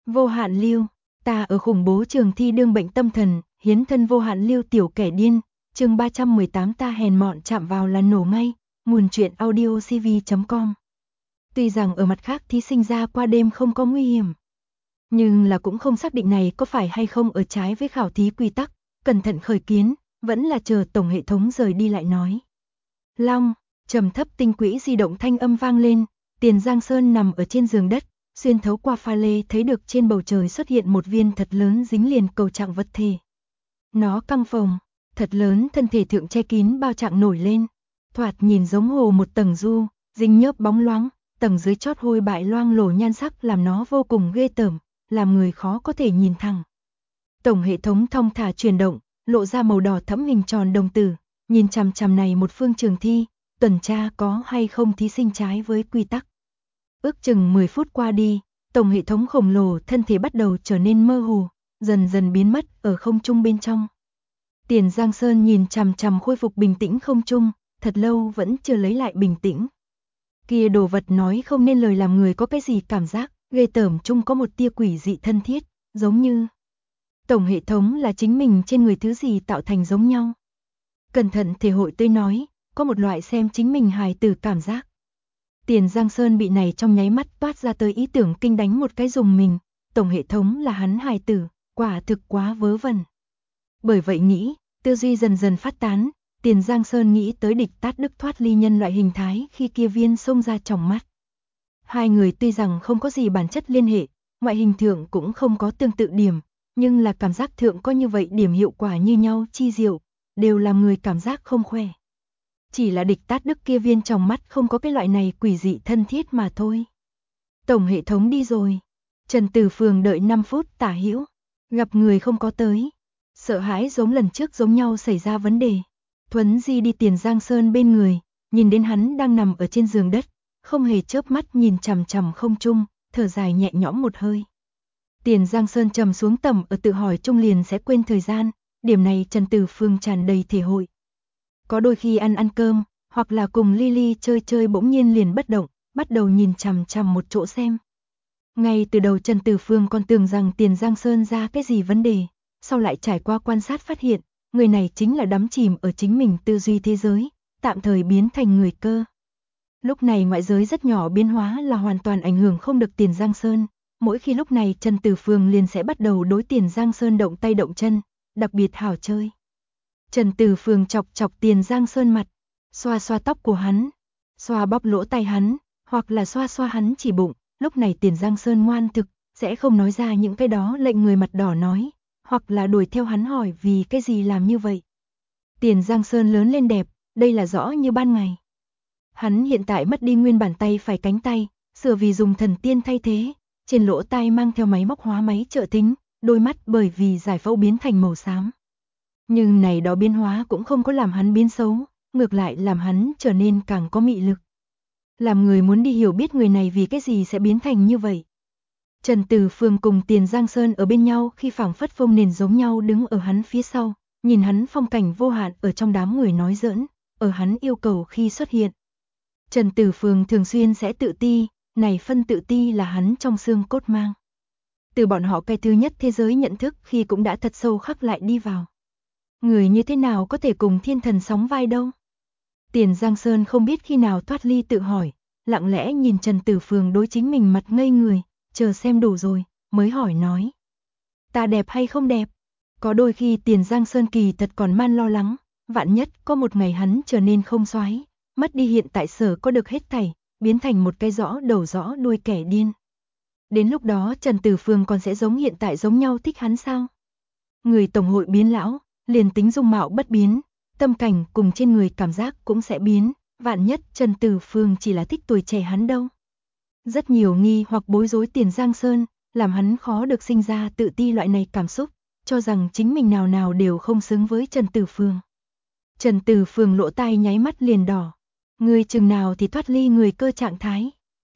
Vô hạn lưu, ta ở khủng bố trường thi đương bệnh tâm thần, hiến thân vô hạn lưu tiểu kẻ điên, chương 318 ta hèn mọn chạm vào là nổ ngay, nguồn truyện audio cv.com. Tuy rằng ở mặt khác thí sinh ra qua đêm không có nguy hiểm, nhưng là cũng không xác định này có phải hay không ở trái với khảo thí quy tắc, cẩn thận khởi kiến, vẫn là chờ tổng hệ thống rời đi lại nói. Long, trầm thấp tinh quỹ di động thanh âm vang lên, Tiền Giang Sơn nằm ở trên giường đất, xuyên thấu qua pha lê thấy được trên bầu trời xuất hiện một viên thật lớn dính liền cầu trạng vật thể. Nó căng phồng, thật lớn thân thể thượng che kín bao trạng nổi lên, thoạt nhìn giống hồ một tầng du, dính nhớp bóng loáng, tầng dưới chót hôi bại loang lổ nhan sắc làm nó vô cùng ghê tởm, làm người khó có thể nhìn thẳng. Tổng hệ thống thong thả chuyển động, lộ ra màu đỏ thẫm hình tròn đồng tử, nhìn chằm chằm này một phương trường thi, tuần tra có hay không thí sinh trái với quy tắc. Ước chừng 10 phút qua đi, tổng hệ thống khổng lồ thân thể bắt đầu trở nên mơ hồ, dần dần biến mất ở không trung bên trong. Tiền Giang Sơn nhìn chằm chằm khôi phục bình tĩnh không trung, thật lâu vẫn chưa lấy lại bình tĩnh. Kia đồ vật nói không nên lời làm người có cái gì cảm giác, ghê tởm chung có một tia quỷ dị thân thiết, giống như tổng hệ thống là chính mình trên người thứ gì tạo thành giống nhau. Cẩn thận thể hội tôi nói, có một loại xem chính mình hài tử cảm giác. Tiền Giang Sơn bị này trong nháy mắt toát ra tới ý tưởng kinh đánh một cái dùng mình, tổng hệ thống là hắn hài tử, quả thực quá vớ vẩn. Bởi vậy nghĩ, tư duy dần dần phát tán, Tiền Giang Sơn nghĩ tới địch tát đức thoát ly nhân loại hình thái khi kia viên xông ra trong mắt. Hai người tuy rằng không có gì bản chất liên hệ, ngoại hình thượng cũng không có tương tự điểm, nhưng là cảm giác thượng có như vậy điểm hiệu quả như nhau chi diệu, đều làm người cảm giác không khỏe. Chỉ là địch tát đức kia viên trong mắt không có cái loại này quỷ dị thân thiết mà thôi. Tổng hệ thống đi rồi. Trần Tử Phường đợi 5 phút tả hữu, gặp người không có tới. Sợ hãi giống lần trước giống nhau xảy ra vấn đề. Thuấn Di đi Tiền Giang Sơn bên người, nhìn đến hắn đang nằm ở trên giường đất, không hề chớp mắt nhìn chằm chằm không trung, thở dài nhẹ nhõm một hơi. Tiền Giang Sơn trầm xuống tầm ở tự hỏi chung liền sẽ quên thời gian, điểm này Trần Tử Phường tràn đầy thể hội. Có đôi khi ăn cơm, hoặc là cùng Lily chơi bỗng nhiên liền bất động, bắt đầu nhìn chằm chằm một chỗ xem. Ngay từ đầu Trần Tử Phương còn tưởng rằng Tiền Giang Sơn ra cái gì vấn đề, sau lại trải qua quan sát phát hiện, người này chính là đắm chìm ở chính mình tư duy thế giới, tạm thời biến thành người cơ. Lúc này ngoại giới rất nhỏ biến hóa là hoàn toàn ảnh hưởng không được Tiền Giang Sơn, mỗi khi lúc này Trần Tử Phương liền sẽ bắt đầu đối Tiền Giang Sơn động tay động chân, đặc biệt hảo chơi. Trần Tử Phường chọc chọc Tiền Giang Sơn mặt, xoa xoa tóc của hắn, xoa bóp lỗ tai hắn, hoặc là xoa xoa hắn chỉ bụng, lúc này Tiền Giang Sơn ngoan thực, sẽ không nói ra những cái đó lệnh người mặt đỏ nói, hoặc là đuổi theo hắn hỏi vì cái gì làm như vậy. Tiền Giang Sơn lớn lên đẹp, đây là rõ như ban ngày. Hắn hiện tại mất đi nguyên bản tay phải cánh tay, sửa vì dùng thần tiên thay thế, trên lỗ tai mang theo máy móc hóa máy trợ thính, đôi mắt bởi vì giải phẫu biến thành màu xám. Nhưng này đó biến hóa cũng không có làm hắn biến xấu, ngược lại làm hắn trở nên càng có mị lực. Làm người muốn đi hiểu biết người này vì cái gì sẽ biến thành như vậy. Trần Tử Phương cùng Tiền Giang Sơn ở bên nhau khi phảng phất phong nền giống nhau đứng ở hắn phía sau, nhìn hắn phong cảnh vô hạn ở trong đám người nói giỡn, ở hắn yêu cầu khi xuất hiện. Trần Tử Phương thường xuyên sẽ tự ti, này phân tự ti là hắn trong xương cốt mang. Từ bọn họ cái thứ nhất thế giới nhận thức khi cũng đã thật sâu khắc lại đi vào. Người như thế nào có thể cùng thiên thần sóng vai đâu? Tiền Giang Sơn không biết khi nào thoát ly tự hỏi, lặng lẽ nhìn Trần Tử Phương đối chính mình mặt ngây người, chờ xem đủ rồi, mới hỏi nói. Ta đẹp hay không đẹp? Có đôi khi Tiền Giang Sơn kỳ thật còn man lo lắng, vạn nhất có một ngày hắn trở nên không xoái, mất đi hiện tại sở có được hết thảy, biến thành một cái rõ đầu rõ đuôi kẻ điên. Đến lúc đó Trần Tử Phương còn sẽ giống hiện tại giống nhau thích hắn sao? Người tổng hội biến lão, liền tính dung mạo bất biến, tâm cảnh cùng trên người cảm giác cũng sẽ biến, vạn nhất Trần Tử Phương chỉ là thích tuổi trẻ hắn đâu. Rất nhiều nghi hoặc bối rối Tiền Giang Sơn, làm hắn khó được sinh ra tự ti loại này cảm xúc, cho rằng chính mình nào nào đều không xứng với Trần Tử Phương. Trần Tử Phương lỗ tai nháy mắt liền đỏ, người chừng nào thì thoát ly người cơ trạng thái.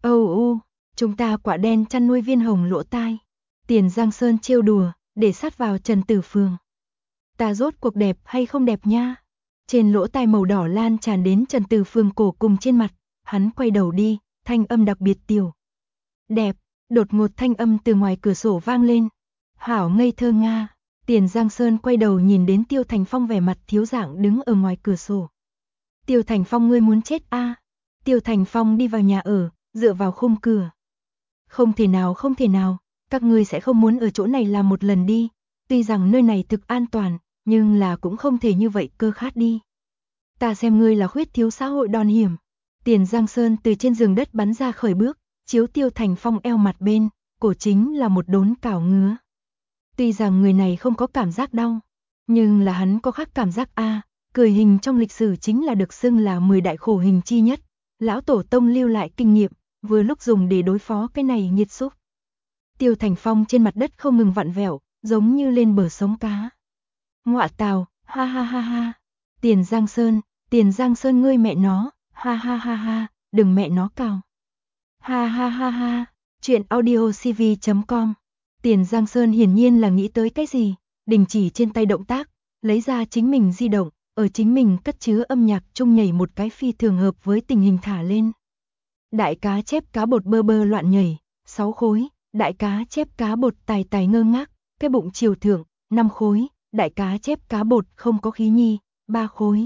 Chúng ta quả đen chăn nuôi viên hồng lỗ tai. Tiền Giang Sơn trêu đùa, để sát vào Trần Tử Phương. Ta rốt cuộc đẹp hay không đẹp nha? Trên lỗ tai màu đỏ lan tràn đến Trần Tử Phương cổ cùng trên mặt, hắn quay đầu đi, thanh âm đặc biệt tiểu. Đẹp, Đột ngột thanh âm từ ngoài cửa sổ vang lên. Hảo ngây thơ Nga. Tiền Giang Sơn quay đầu nhìn đến Tiêu Thành Phong vẻ mặt thiếu dạng đứng ở ngoài cửa sổ. Tiêu Thành Phong ngươi muốn chết a? Tiêu Thành Phong đi vào nhà ở, dựa vào khung cửa. Không thể nào, các ngươi sẽ không muốn ở chỗ này làm một lần đi. Tuy rằng nơi này thực an toàn, nhưng là cũng không thể như vậy cơ khát đi. Ta xem ngươi là khuyết thiếu xã hội đòn hiểm. Tiền Giang Sơn từ trên giường đất bắn ra khởi bước, chiếu Tiêu Thành Phong eo mặt bên, cổ chính là một đốn cào ngứa. Tuy rằng người này không có cảm giác đau, nhưng là hắn có khác cảm giác a. Cười hình trong lịch sử chính là được xưng là 10 đại khổ hình chi nhất. Lão tổ tông lưu lại kinh nghiệm, vừa lúc dùng để đối phó cái này nhiệt xúc. Tiêu Thành Phong trên mặt đất không ngừng vặn vẹo, giống như lên bờ sống cá. Ngọa tào, ha ha ha ha. Tiền Giang Sơn ngươi mẹ nó, ha ha ha ha, đừng mẹ nó cào. Ha ha ha ha, chuyện audiocv.com. Tiền Giang Sơn hiển nhiên là nghĩ tới cái gì, đình chỉ trên tay động tác, lấy ra chính mình di động, ở chính mình cất chứa âm nhạc chung nhảy một cái phi thường hợp với tình hình thả lên. Đại cá chép cá bột bơ bơ loạn nhảy, 6 khối, đại cá chép cá bột tài tài ngơ ngác, cái bụng chiều thượng, 5 khối, đại cá chép cá bột không có khí nhi, 3 khối.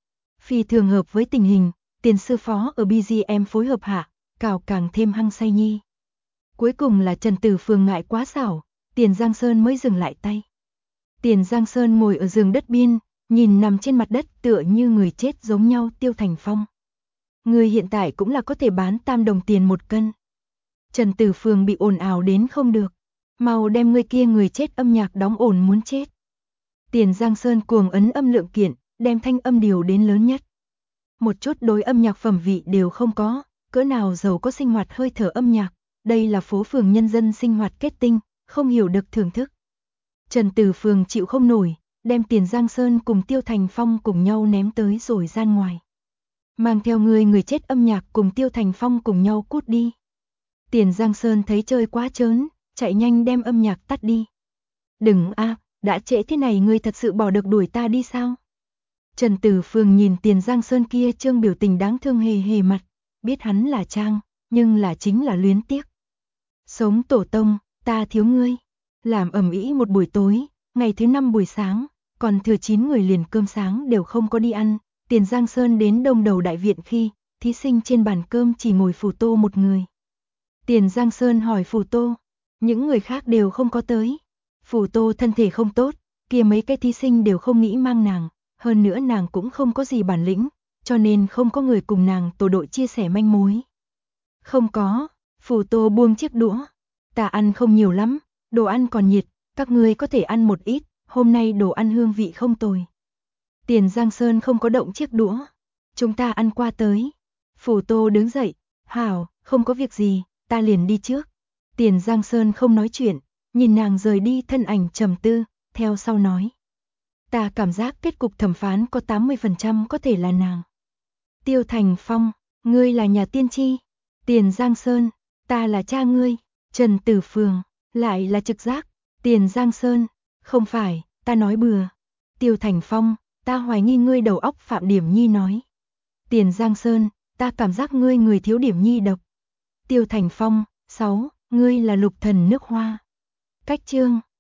Phi thường hợp với tình hình, Tiền sư phó ở BGM phối hợp hạ, cào càng thêm hăng say nhi. Cuối cùng là Trần Tử Phường ngại quá xảo, Tiền Giang Sơn mới dừng lại tay. Tiền Giang Sơn ngồi ở giường đất biên, nhìn nằm trên mặt đất tựa như người chết giống nhau Tiêu Thành Phong. Người hiện tại cũng là có thể bán 3 đồng tiền một cân. Trần Tử Phường bị ồn ào đến không được. Mau đem người kia người chết âm nhạc đóng ổn muốn chết. Tiền Giang Sơn cuồng ấn âm lượng kiện, đem thanh âm điều đến lớn nhất. Một chút đối âm nhạc phẩm vị đều không có, cỡ nào giàu có sinh hoạt hơi thở âm nhạc. Đây là phố phường nhân dân sinh hoạt kết tinh, không hiểu được thưởng thức. Trần Tử Phường chịu không nổi, đem Tiền Giang Sơn cùng Tiêu Thành Phong cùng nhau ném tới rồi gian ngoài. Mang theo người chết âm nhạc cùng Tiêu Thành Phong cùng nhau cút đi. Tiền Giang Sơn thấy chơi quá trớn, chạy nhanh đem âm nhạc tắt đi. Đừng a, đã trễ thế này ngươi thật sự bỏ được đuổi ta đi sao? Trần Tử Phường nhìn Tiền Giang Sơn kia trương biểu tình đáng thương hề hề mặt, biết hắn là trang, nhưng là chính là luyến tiếc. Sống tổ tông, ta thiếu ngươi. Làm ầm ĩ một buổi tối, ngày thứ 5 buổi sáng, còn thừa 9 người liền cơm sáng đều không có đi ăn. Tiền Giang Sơn đến đông đầu đại viện khi, thí sinh trên bàn cơm chỉ ngồi Phù Tô một người. Tiền Giang Sơn hỏi Phù Tô, những người khác đều không có tới. Phù Tô thân thể không tốt, kia mấy cái thí sinh đều không nghĩ mang nàng, hơn nữa nàng cũng không có gì bản lĩnh, cho nên không có người cùng nàng tổ đội chia sẻ manh mối. Không có, Phù Tô buông chiếc đũa, ta ăn không nhiều lắm, đồ ăn còn nhiệt, các ngươi có thể ăn một ít, hôm nay đồ ăn hương vị không tồi. Tiền Giang Sơn không có động chiếc đũa, chúng ta ăn qua tới. Phù Tô đứng dậy, hảo, không có việc gì, ta liền đi trước. Tiền Giang Sơn không nói chuyện, nhìn nàng rời đi thân ảnh trầm tư, theo sau nói. Ta cảm giác kết cục thẩm phán có 80% có thể là nàng. Tiêu Thành Phong, ngươi là nhà tiên tri. Tiền Giang Sơn, ta là cha ngươi. Trần Tử Phường, lại là trực giác. Tiền Giang Sơn, không phải, ta nói bừa. Tiêu Thành Phong, ta hoài nghi ngươi đầu óc phạm điểm nhi nói. Tiền Giang Sơn, ta cảm giác ngươi người thiếu điểm nhi độc. Tiêu Thành Phong, 6, ngươi là lục thần nước hoa. Cách chương